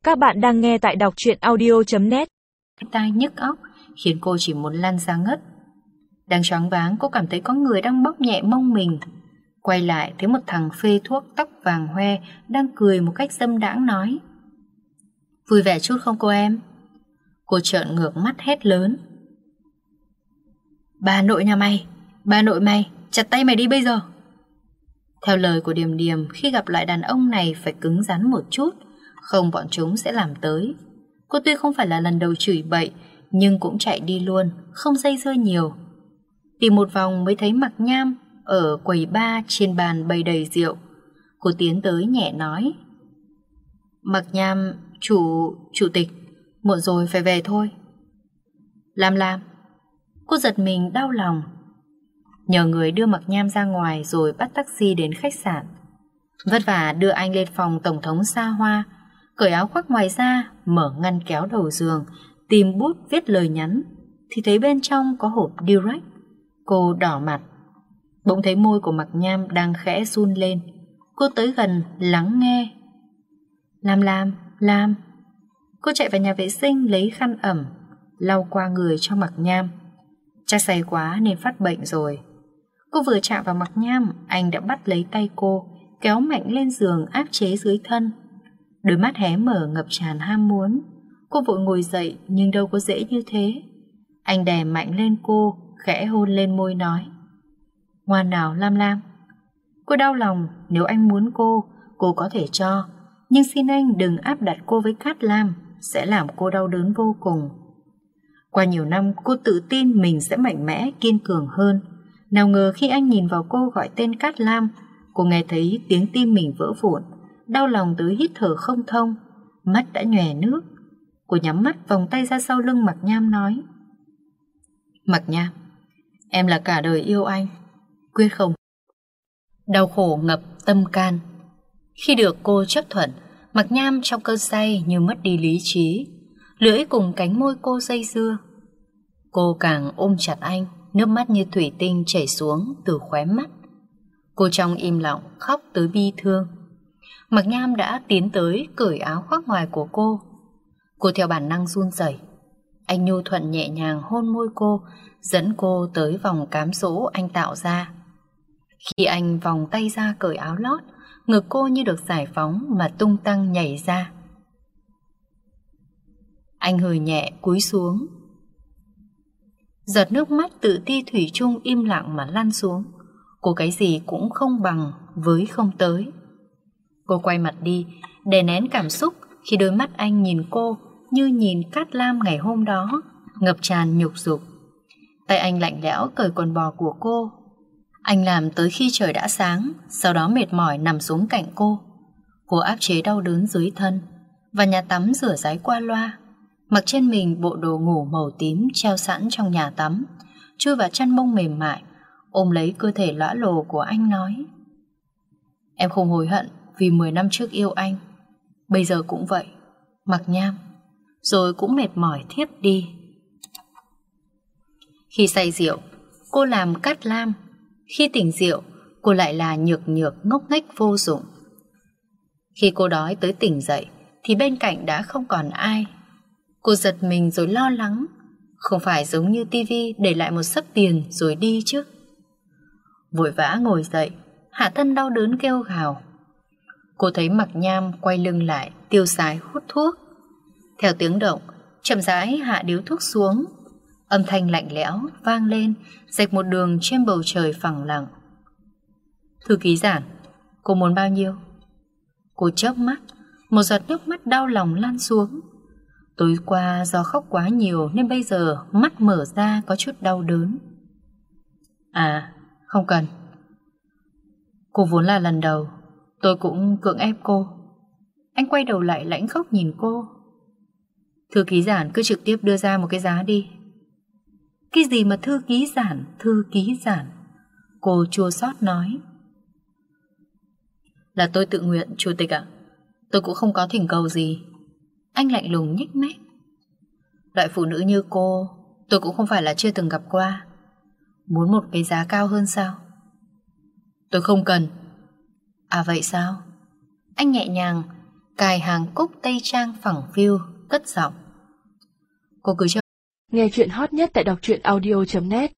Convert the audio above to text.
Các bạn đang nghe tại đọc truyện audio.net. Tai nhức óc khiến cô chỉ muốn lăn ra ngất. Đang choáng váng, cô cảm thấy có người đang bóp nhẹ mông mình. Quay lại thấy một thằng phê thuốc tóc vàng hoe đang cười một cách dâm đãng nói: "Vui vẻ chút không cô em?" Cô trợn ngược mắt hét lớn: "Bà nội nhà mày, bà nội mày, chặt tay mày đi bây giờ!" Theo lời của Điềm Điềm, khi gặp lại đàn ông này phải cứng rắn một chút, không bọn chúng sẽ làm tới. Cô tuy không phải là lần đầu chửi bậy, nhưng cũng chạy đi luôn, không dây dưa nhiều. Tìm một vòng mới thấy Mạc Nham ở quầy bar, trên bàn bày đầy rượu. Cô tiến tới nhẹ nói: "Mạc Nham, chủ tịch, muộn rồi phải về thôi." Lam. Cô giật mình đau lòng. Nhờ người đưa Mạc Nham ra ngoài rồi bắt taxi đến khách sạn. Vất vả đưa anh lên phòng tổng thống xa hoa, cởi áo khoác ngoài ra, mở ngăn kéo đầu giường, tìm bút viết lời nhắn, thì thấy bên trong có hộp Durex. Cô đỏ mặt. Bỗng thấy môi của Mạc Nham đang khẽ run lên. Cô tới gần lắng nghe. Lam. Cô chạy vào nhà vệ sinh lấy khăn ẩm, lau qua người cho Mạc Nham. Chắc say quá nên phát bệnh rồi. Cô vừa chạm vào Mạc Nham, anh đã bắt lấy tay cô, kéo mạnh lên giường áp chế dưới thân. Đôi mắt hé mở ngập tràn ham muốn. Cô vội ngồi dậy nhưng đâu có dễ như thế. Anh đè mạnh lên cô, khẽ hôn lên môi nói: "Ngoan nào Lam." Cô đau lòng, nếu anh muốn cô có thể cho, nhưng xin anh đừng áp đặt cô với Cát Lam, sẽ làm cô đau đớn vô cùng. Qua nhiều năm cô tự tin mình sẽ mạnh mẽ, kiên cường hơn. Nào ngờ khi anh nhìn vào cô gọi tên Cát Lam, cô nghe thấy tiếng tim mình vỡ vụn, đau lòng tới hít thở không thông, mắt đã nhòe nước. Cô nhắm mắt vòng tay ra sau lưng Mạc Nham nói: "Mạc Nham, em là cả đời yêu anh, quyết không?" Đau khổ ngập tâm can. Khi được cô chấp thuận, Mạc Nham trong cơn say như mất đi lý trí, lưỡi cùng cánh môi cô dây dưa. Cô càng ôm chặt anh, nước mắt như thủy tinh chảy xuống từ khóe mắt. Cô trong im lặng khóc tới bi thương. Mạc Nham đã tiến tới cởi áo khoác ngoài của cô. Cô theo bản năng run rẩy. Anh nhu thuận nhẹ nhàng hôn môi cô, dẫn cô tới vòng cám dỗ anh tạo ra. Khi anh vòng tay ra cởi áo lót, ngực cô như được giải phóng mà tung tăng nhảy ra. Anh hừ nhẹ cúi xuống. Giọt nước mắt tự ti thủy chung im lặng mà lăn xuống. Cô cái gì cũng không bằng với không tới. Cô quay mặt đi, đè nén cảm xúc khi đôi mắt anh nhìn cô như nhìn Cát Lam ngày hôm đó, ngập tràn nhục dục. Tay anh lạnh lẽo cởi quần bò của cô. Anh làm tới khi trời đã sáng, sau đó mệt mỏi nằm xuống cạnh cô. Cô áp chế đau đớn dưới thân, và nhà tắm rửa ráy qua loa, mặc trên mình bộ đồ ngủ màu tím treo sẵn trong nhà tắm, chui vào chăn bông mềm mại, ôm lấy cơ thể lõa lồ của anh nói: "Em không hối hận vì 10 năm trước yêu anh, bây giờ cũng vậy, Mạc Nham." Rồi cũng mệt mỏi thiếp đi. Khi say rượu, cô làm Cát Lam. Khi tỉnh rượu, cô lại là nhược ngốc nghếch vô dụng. Khi cô đói tới tỉnh dậy thì bên cạnh đã không còn ai. Cô giật mình rồi lo lắng. Không phải giống như tivi để lại một xấp tiền rồi đi chứ. Vội vã ngồi dậy, hạ thân đau đớn kêu gào. Cô thấy Mạc Nham quay lưng lại, tiêu sái hút thuốc. Theo tiếng động, chậm rãi hạ điếu thuốc xuống. Âm thanh lạnh lẽo vang lên, rạch một đường trên bầu trời phẳng lặng. "Thư ký Giản, cô muốn bao nhiêu?" Cô chớp mắt, một giọt nước mắt đau lòng lan xuống. Tối qua do khóc quá nhiều nên bây giờ mắt mở ra có chút đau đớn. "À, không cần. Cô vốn là lần đầu, tôi cũng cưỡng ép cô." Anh quay đầu lại lãnh khóc nhìn cô. "Thư ký Giản cứ trực tiếp đưa ra một cái giá đi." "Cái gì mà thư ký Giản?" Cô chua xót nói. "Là tôi tự nguyện, chủ tịch ạ. Tôi cũng không có thỉnh cầu gì." Anh lạnh lùng nhếch mép. "Loại phụ nữ như cô tôi cũng không phải là chưa từng gặp qua. Muốn một cái giá cao hơn sao?" "Tôi không cần." "À vậy sao?" Anh nhẹ nhàng cài hàng cúc tây trang phẳng phiu, cất giọng. Cô cứ cho. Nghe chuyện hot nhất tại đọc truyện audio.net